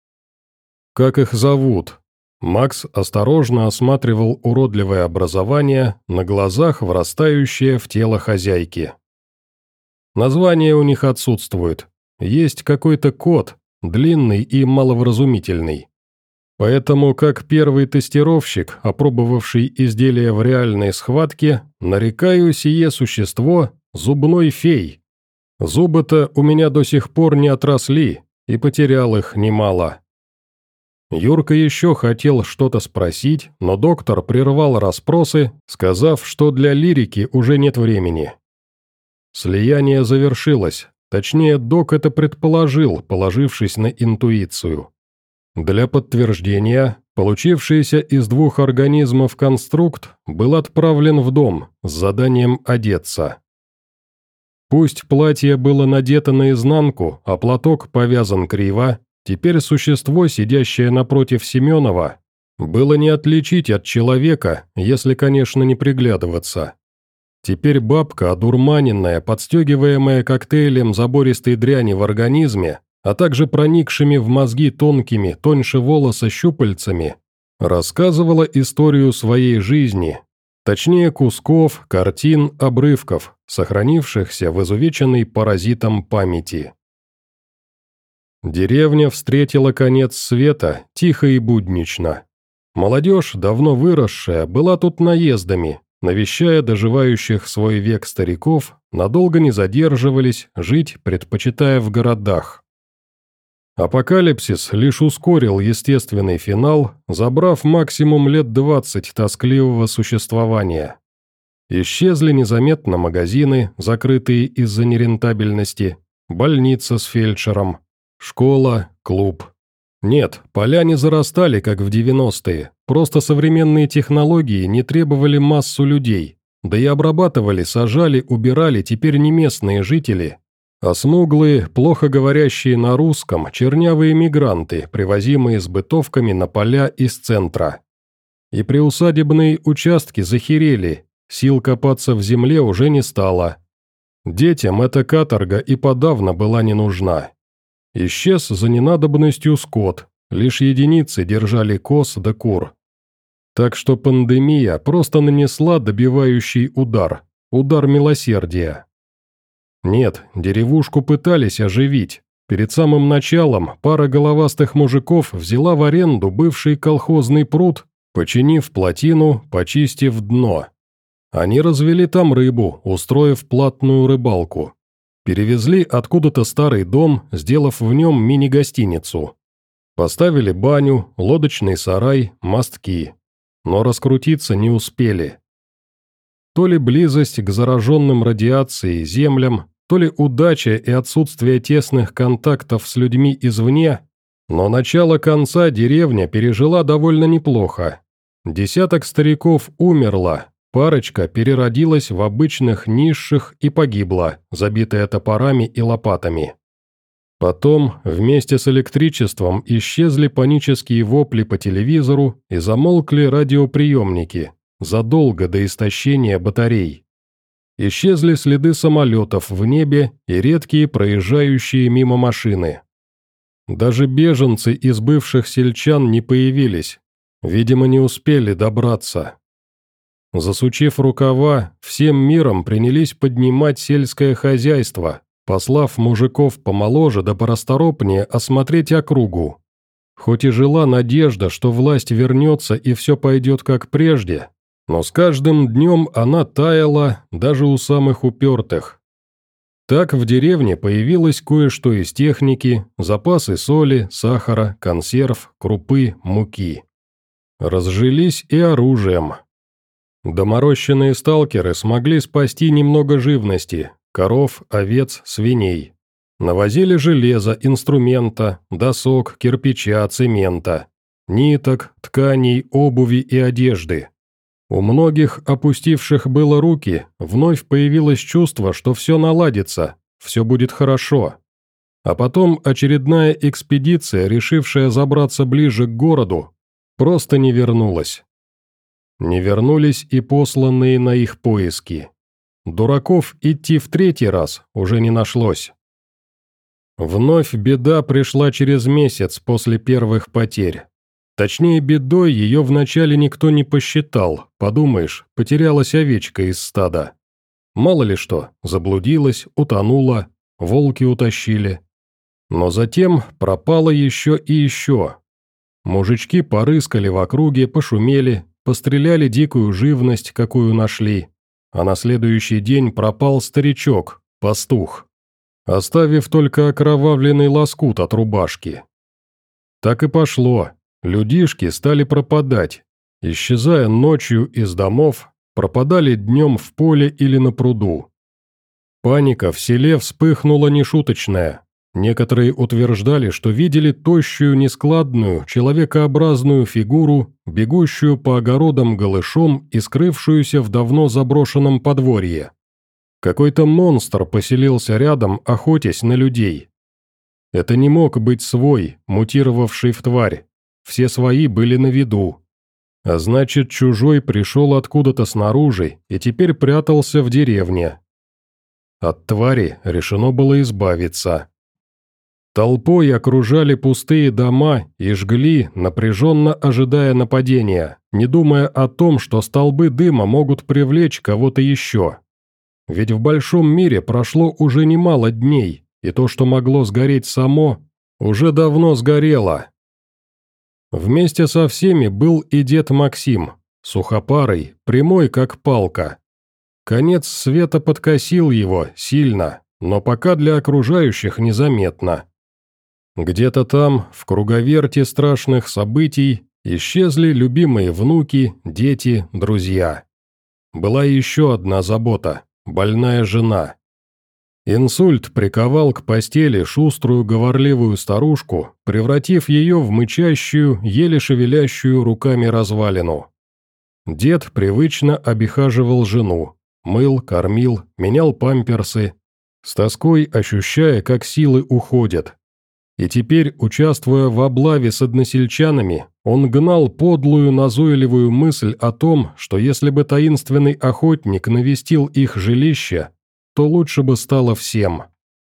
Как их зовут? Макс осторожно осматривал уродливое образование, на глазах врастающее в тело хозяйки. Название у них отсутствует. Есть какой-то код, длинный и маловразумительный. Поэтому, как первый тестировщик, опробовавший изделие в реальной схватке, нарекаю сие существо зубной фей. Зубы-то у меня до сих пор не отросли, и потерял их немало. Юрка еще хотел что-то спросить, но доктор прервал расспросы, сказав, что для лирики уже нет времени. Слияние завершилось, точнее, док это предположил, положившись на интуицию. Для подтверждения, получившийся из двух организмов конструкт был отправлен в дом с заданием одеться. Пусть платье было надето наизнанку, а платок повязан криво, теперь существо, сидящее напротив Семенова, было не отличить от человека, если, конечно, не приглядываться. Теперь бабка, одурманенная, подстегиваемая коктейлем забористой дряни в организме, а также проникшими в мозги тонкими, тоньше волоса щупальцами, рассказывала историю своей жизни, точнее кусков, картин, обрывков, сохранившихся в изувеченной паразитом памяти. Деревня встретила конец света тихо и буднично. Молодежь, давно выросшая, была тут наездами, навещая доживающих свой век стариков, надолго не задерживались, жить предпочитая в городах. Апокалипсис лишь ускорил естественный финал, забрав максимум лет двадцать тоскливого существования. Исчезли незаметно магазины, закрытые из-за нерентабельности, больница с фельдшером, школа, клуб. Нет, поля не зарастали, как в девяностые, просто современные технологии не требовали массу людей, да и обрабатывали, сажали, убирали теперь не местные жители, а смуглые, плохо говорящие на русском, чернявые мигранты, привозимые с бытовками на поля из центра. И приусадебные участки захерели, сил копаться в земле уже не стало. Детям эта каторга и подавно была не нужна. Исчез за ненадобностью скот, лишь единицы держали коз да кур. Так что пандемия просто нанесла добивающий удар, удар милосердия. Нет, деревушку пытались оживить. Перед самым началом пара головастых мужиков взяла в аренду бывший колхозный пруд, починив плотину, почистив дно. Они развели там рыбу, устроив платную рыбалку. Перевезли откуда-то старый дом, сделав в нем мини-гостиницу. Поставили баню, лодочный сарай, мостки. Но раскрутиться не успели. То ли близость к зараженным радиацией землям, то ли удача и отсутствие тесных контактов с людьми извне, но начало конца деревня пережила довольно неплохо. Десяток стариков умерло, парочка переродилась в обычных низших и погибла, забитая топорами и лопатами. Потом, вместе с электричеством, исчезли панические вопли по телевизору и замолкли радиоприемники, задолго до истощения батарей. Исчезли следы самолетов в небе и редкие проезжающие мимо машины. Даже беженцы из бывших сельчан не появились, видимо, не успели добраться. Засучив рукава, всем миром принялись поднимать сельское хозяйство, послав мужиков помоложе да порасторопнее осмотреть округу. Хоть и жила надежда, что власть вернется и все пойдет как прежде, но с каждым днем она таяла даже у самых упертых. Так в деревне появилось кое-что из техники, запасы соли, сахара, консерв, крупы, муки. Разжились и оружием. Доморощенные сталкеры смогли спасти немного живности – коров, овец, свиней. Навозили железа, инструмента, досок, кирпича, цемента, ниток, тканей, обуви и одежды. У многих, опустивших было руки, вновь появилось чувство, что все наладится, все будет хорошо. А потом очередная экспедиция, решившая забраться ближе к городу, просто не вернулась. Не вернулись и посланные на их поиски. Дураков идти в третий раз уже не нашлось. Вновь беда пришла через месяц после первых потерь. Точнее, бедой ее вначале никто не посчитал, подумаешь, потерялась овечка из стада. Мало ли что, заблудилась, утонула, волки утащили. Но затем пропало еще и еще. Мужички порыскали в округе, пошумели, постреляли дикую живность, какую нашли, а на следующий день пропал старичок, пастух, оставив только окровавленный лоскут от рубашки. Так и пошло. Людишки стали пропадать, исчезая ночью из домов, пропадали днем в поле или на пруду. Паника в селе вспыхнула нешуточная. Некоторые утверждали, что видели тощую, нескладную, человекообразную фигуру, бегущую по огородам голышом и скрывшуюся в давно заброшенном подворье. Какой-то монстр поселился рядом, охотясь на людей. Это не мог быть свой, мутировавший в тварь. Все свои были на виду. А значит, чужой пришел откуда-то снаружи и теперь прятался в деревне. От твари решено было избавиться. Толпой окружали пустые дома и жгли, напряженно ожидая нападения, не думая о том, что столбы дыма могут привлечь кого-то еще. Ведь в большом мире прошло уже немало дней, и то, что могло сгореть само, уже давно сгорело. Вместе со всеми был и дед Максим, сухопарый, прямой как палка. Конец света подкосил его сильно, но пока для окружающих незаметно. Где-то там, в круговерте страшных событий, исчезли любимые внуки, дети, друзья. Была еще одна забота – больная жена. Инсульт приковал к постели шуструю говорливую старушку, превратив ее в мычащую, еле шевелящую руками развалину. Дед привычно обихаживал жену, мыл, кормил, менял памперсы, с тоской ощущая, как силы уходят. И теперь, участвуя в облаве с односельчанами, он гнал подлую назойливую мысль о том, что если бы таинственный охотник навестил их жилище, то лучше бы стало всем.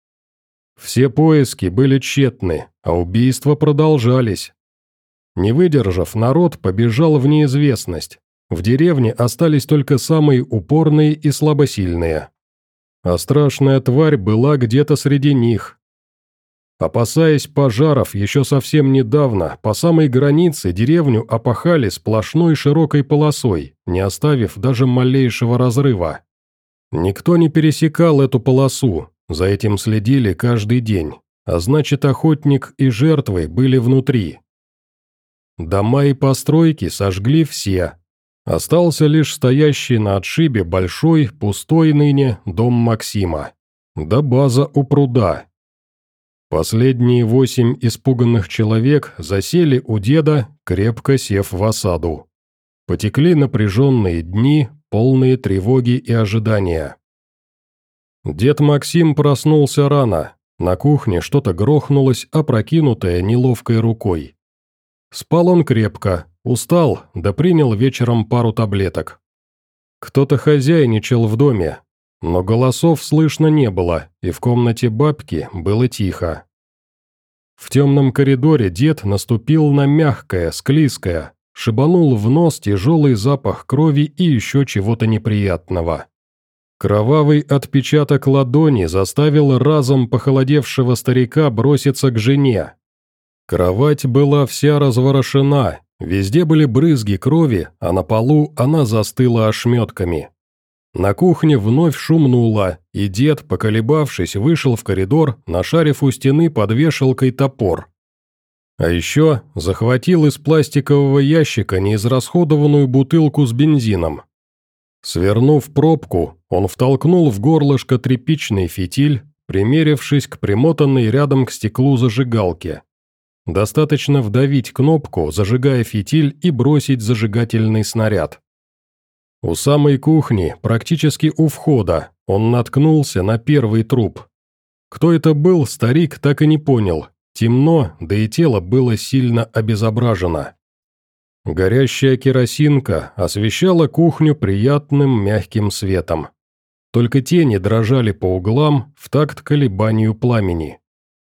Все поиски были тщетны, а убийства продолжались. Не выдержав, народ побежал в неизвестность. В деревне остались только самые упорные и слабосильные. А страшная тварь была где-то среди них. Опасаясь пожаров, еще совсем недавно по самой границе деревню опахали сплошной широкой полосой, не оставив даже малейшего разрыва. Никто не пересекал эту полосу, за этим следили каждый день, а значит, охотник и жертвы были внутри. Дома и постройки сожгли все. Остался лишь стоящий на отшибе большой, пустой ныне дом Максима. Да база у пруда. Последние восемь испуганных человек засели у деда, крепко сев в осаду. Потекли напряженные дни, полные тревоги и ожидания. Дед Максим проснулся рано. На кухне что-то грохнулось, опрокинутое неловкой рукой. Спал он крепко, устал, да принял вечером пару таблеток. Кто-то хозяйничал в доме, но голосов слышно не было, и в комнате бабки было тихо. В темном коридоре дед наступил на мягкое, склизкое, шибанул в нос тяжелый запах крови и еще чего-то неприятного. Кровавый отпечаток ладони заставил разом похолодевшего старика броситься к жене. Кровать была вся разворошена, везде были брызги крови, а на полу она застыла ошметками. На кухне вновь шумнуло, и дед, поколебавшись, вышел в коридор, нашарив у стены под вешалкой топор. А еще захватил из пластикового ящика неизрасходованную бутылку с бензином. Свернув пробку, он втолкнул в горлышко тряпичный фитиль, примерившись к примотанной рядом к стеклу зажигалке. Достаточно вдавить кнопку, зажигая фитиль, и бросить зажигательный снаряд. У самой кухни, практически у входа, он наткнулся на первый труп. Кто это был, старик так и не понял. Темно, да и тело было сильно обезображено. Горящая керосинка освещала кухню приятным мягким светом. Только тени дрожали по углам в такт колебанию пламени.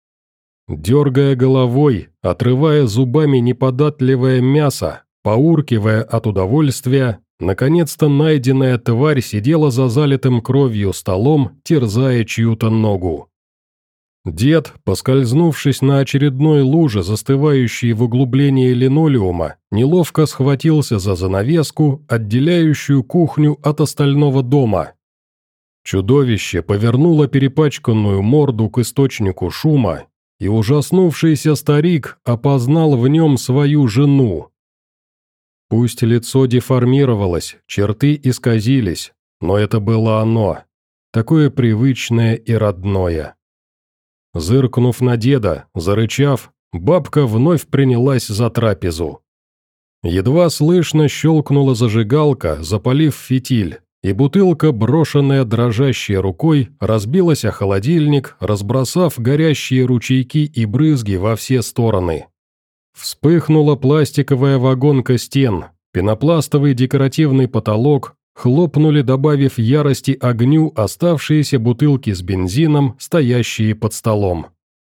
Дергая головой, отрывая зубами неподатливое мясо, поуркивая от удовольствия, наконец-то найденная тварь сидела за залитым кровью столом, терзая чью-то ногу. Дед, поскользнувшись на очередной луже, застывающей в углублении линолеума, неловко схватился за занавеску, отделяющую кухню от остального дома. Чудовище повернуло перепачканную морду к источнику шума, и ужаснувшийся старик опознал в нем свою жену. Пусть лицо деформировалось, черты исказились, но это было оно, такое привычное и родное. Зыркнув на деда, зарычав, бабка вновь принялась за трапезу. Едва слышно щелкнула зажигалка, запалив фитиль, и бутылка, брошенная дрожащей рукой, разбилась о холодильник, разбросав горящие ручейки и брызги во все стороны. Вспыхнула пластиковая вагонка стен, пенопластовый декоративный потолок, хлопнули, добавив ярости огню, оставшиеся бутылки с бензином, стоящие под столом.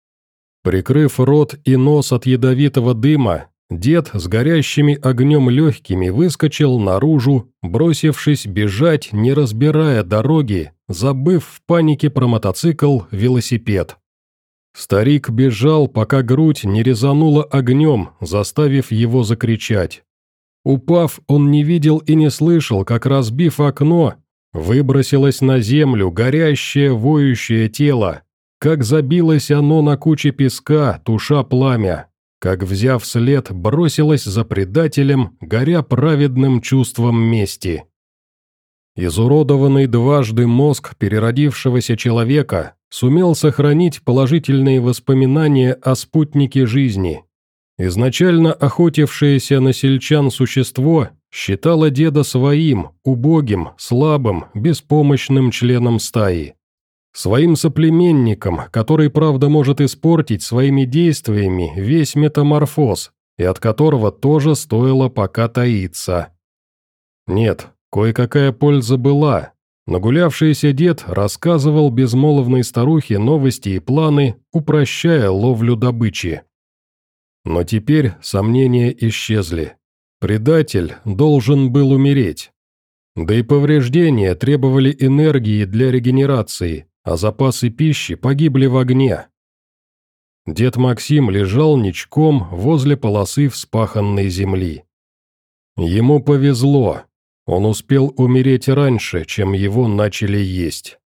Прикрыв рот и нос от ядовитого дыма, дед с горящими огнем легкими выскочил наружу, бросившись бежать, не разбирая дороги, забыв в панике про мотоцикл, велосипед. Старик бежал, пока грудь не резанула огнем, заставив его закричать. Упав, он не видел и не слышал, как, разбив окно, выбросилось на землю горящее, воющее тело, как забилось оно на куче песка, туша пламя, как, взяв след, бросилось за предателем, горя праведным чувством мести. Изуродованный дважды мозг переродившегося человека сумел сохранить положительные воспоминания о спутнике жизни. Изначально охотившееся на сельчан существо считало деда своим, убогим, слабым, беспомощным членом стаи. Своим соплеменником, который, правда, может испортить своими действиями весь метаморфоз, и от которого тоже стоило пока таиться. Нет, кое-какая польза была. Нагулявшийся дед рассказывал безмолвной старухе новости и планы, упрощая ловлю добычи. Но теперь сомнения исчезли. Предатель должен был умереть. Да и повреждения требовали энергии для регенерации, а запасы пищи погибли в огне. Дед Максим лежал ничком возле полосы вспаханной земли. Ему повезло, он успел умереть раньше, чем его начали есть.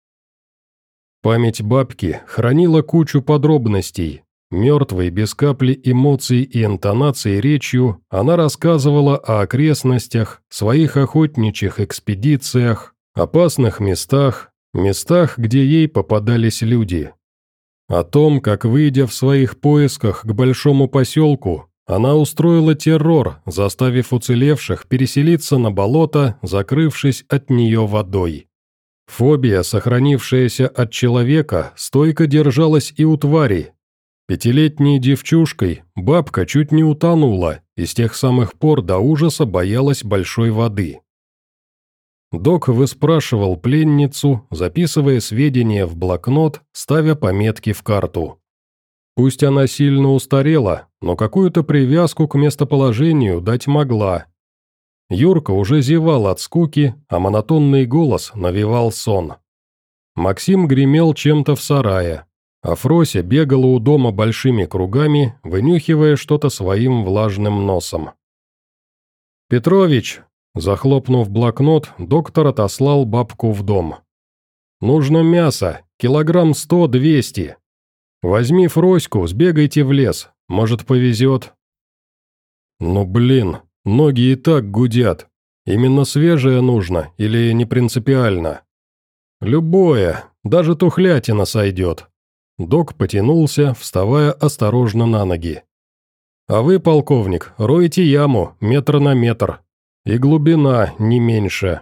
Память бабки хранила кучу подробностей. Мертвой, без капли эмоций и интонаций речью, она рассказывала о окрестностях, своих охотничьих экспедициях, опасных местах, местах, где ей попадались люди. О том, как, выйдя в своих поисках к большому поселку, она устроила террор, заставив уцелевших переселиться на болото, закрывшись от нее водой. Фобия, сохранившаяся от человека, стойко держалась и у тварей. Пятилетней девчушкой бабка чуть не утонула и с тех самых пор до ужаса боялась большой воды. Док выспрашивал пленницу, записывая сведения в блокнот, ставя пометки в карту. Пусть она сильно устарела, но какую-то привязку к местоположению дать могла. Юрка уже зевал от скуки, а монотонный голос навевал сон. Максим гремел чем-то в сарае, а Фрося бегала у дома большими кругами, вынюхивая что-то своим влажным носом. «Петрович!» Захлопнув блокнот, доктор отослал бабку в дом. «Нужно мясо, килограмм сто-двести. Возьми Фроську, сбегайте в лес, может, повезет». «Ну блин, ноги и так гудят. Именно свежее нужно или не принципиально?» «Любое, даже тухлятина сойдет». Док потянулся, вставая осторожно на ноги. «А вы, полковник, ройте яму метр на метр. И глубина не меньше».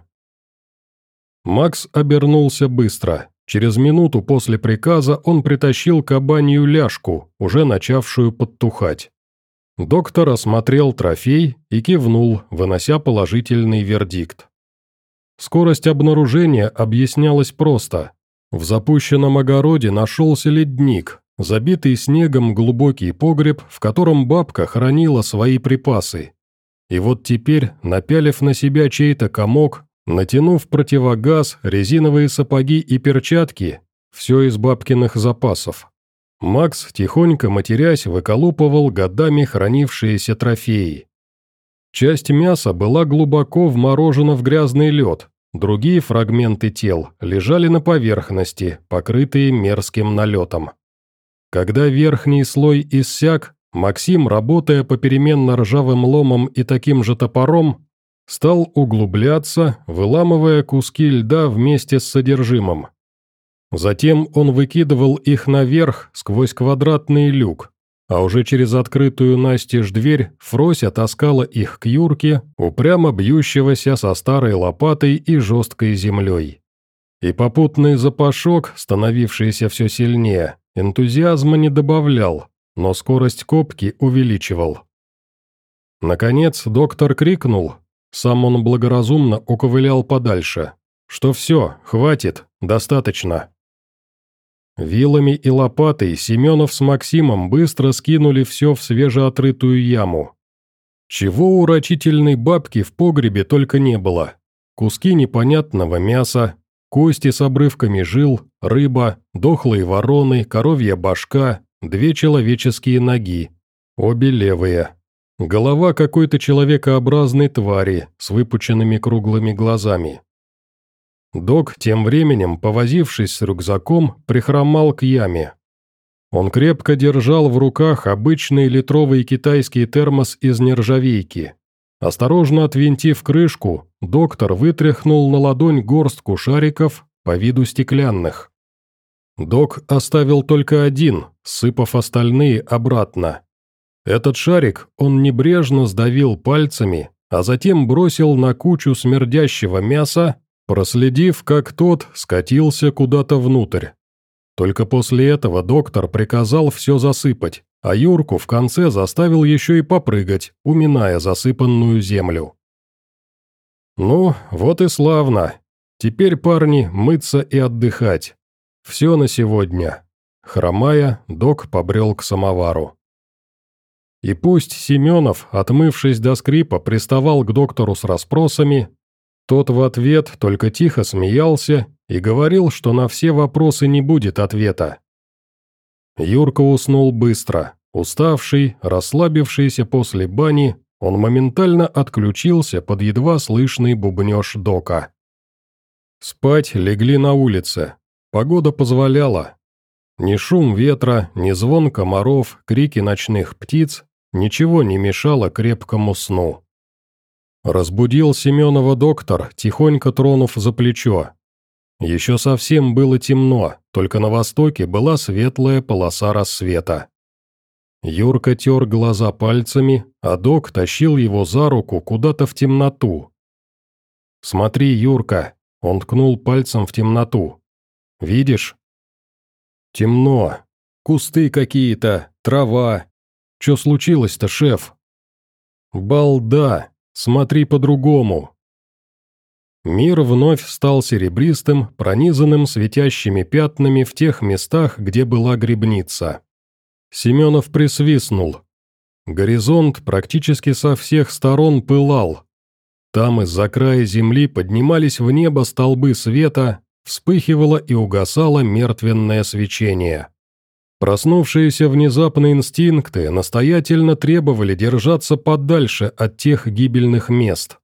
Макс обернулся быстро. Через минуту после приказа он притащил кабанью ляжку, уже начавшую подтухать. Доктор осмотрел трофей и кивнул, вынося положительный вердикт. Скорость обнаружения объяснялась просто. В запущенном огороде нашелся ледник, забитый снегом глубокий погреб, в котором бабка хранила свои припасы. И вот теперь, напялив на себя чей-то комок, натянув противогаз, резиновые сапоги и перчатки, все из бабкиных запасов, Макс, тихонько матерясь, выколупывал годами хранившиеся трофеи. Часть мяса была глубоко вморожена в грязный лед, другие фрагменты тел лежали на поверхности, покрытые мерзким налетом. Когда верхний слой иссяк, Максим, работая попеременно ржавым ломом и таким же топором, стал углубляться, выламывая куски льда вместе с содержимым. Затем он выкидывал их наверх сквозь квадратный люк, А уже через открытую настежь дверь Фрося таскала их к Юрке, упрямо бьющегося со старой лопатой и жесткой землей. И попутный запашок, становившийся все сильнее, энтузиазма не добавлял, но скорость копки увеличивал. Наконец доктор крикнул, сам он благоразумно уковылял подальше, что все, хватит, достаточно. Вилами и лопатой Семенов с Максимом быстро скинули все в свежеотрытую яму. Чего у рачительной бабки в погребе только не было. Куски непонятного мяса, кости с обрывками жил, рыба, дохлые вороны, коровья башка, две человеческие ноги, обе левые. Голова какой-то человекообразной твари с выпученными круглыми глазами. Док, тем временем, повозившись с рюкзаком, прихромал к яме. Он крепко держал в руках обычный литровый китайский термос из нержавейки. Осторожно отвинтив крышку, доктор вытряхнул на ладонь горстку шариков, по виду стеклянных. Док оставил только один, сыпав остальные обратно. Этот шарик он небрежно сдавил пальцами, а затем бросил на кучу смердящего мяса, проследив, как тот скатился куда-то внутрь. Только после этого доктор приказал все засыпать, а Юрку в конце заставил еще и попрыгать, уминая засыпанную землю. Ну, вот и славно. Теперь, парни, мыться и отдыхать. Все на сегодня. Хромая, док побрел к самовару. И пусть Семенов, отмывшись до скрипа, приставал к доктору с расспросами, тот в ответ только тихо смеялся и говорил, что на все вопросы не будет ответа. Юрка уснул быстро. Уставший, расслабившийся после бани, он моментально отключился под едва слышный бубнёж дока. Спать легли на улице. Погода позволяла. Ни шум ветра, ни звон комаров, крики ночных птиц, ничего не мешало крепкому сну. Разбудил Семенова доктор, тихонько тронув за плечо. Еще совсем было темно, только на востоке была светлая полоса рассвета. Юрка тер глаза пальцами, а док тащил его за руку куда-то в темноту. «Смотри, Юрка!» – он ткнул пальцем в темноту. «Видишь?» «Темно. Кусты какие-то, трава. Че случилось-то, шеф?» «Балда! Смотри по-другому!» Мир вновь стал серебристым, пронизанным светящими пятнами в тех местах, где была грибница. Семенов присвистнул. Горизонт практически со всех сторон пылал. Там из-за края земли поднимались в небо столбы света, вспыхивало и угасало мертвенное свечение. Проснувшиеся внезапно инстинкты настоятельно требовали держаться подальше от тех гибельных мест.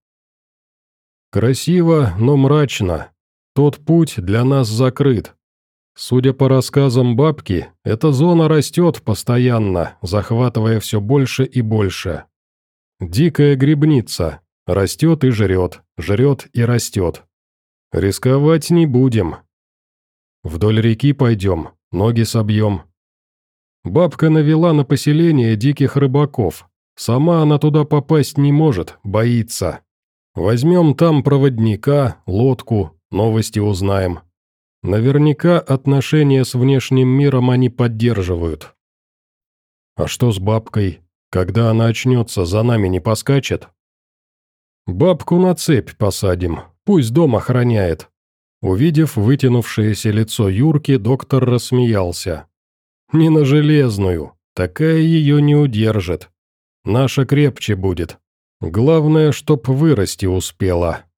Красиво, но мрачно. Тот путь для нас закрыт. Судя по рассказам бабки, эта зона растет постоянно, захватывая все больше и больше. Дикая грибница. Растет и жрет, жрет и растет. Рисковать не будем. Вдоль реки пойдем, ноги собьем. Бабка навела на поселение диких рыбаков. Сама она туда попасть не может, боится. Возьмем там проводника, лодку, новости узнаем. Наверняка отношения с внешним миром они поддерживают. А что с бабкой? Когда она очнется, за нами не поскачет? Бабку на цепь посадим, пусть дом охраняет. Увидев вытянувшееся лицо Юрки, доктор рассмеялся. Не на железную, такая ее не удержит. Наша крепче будет. Главное, чтоб вырасти успела.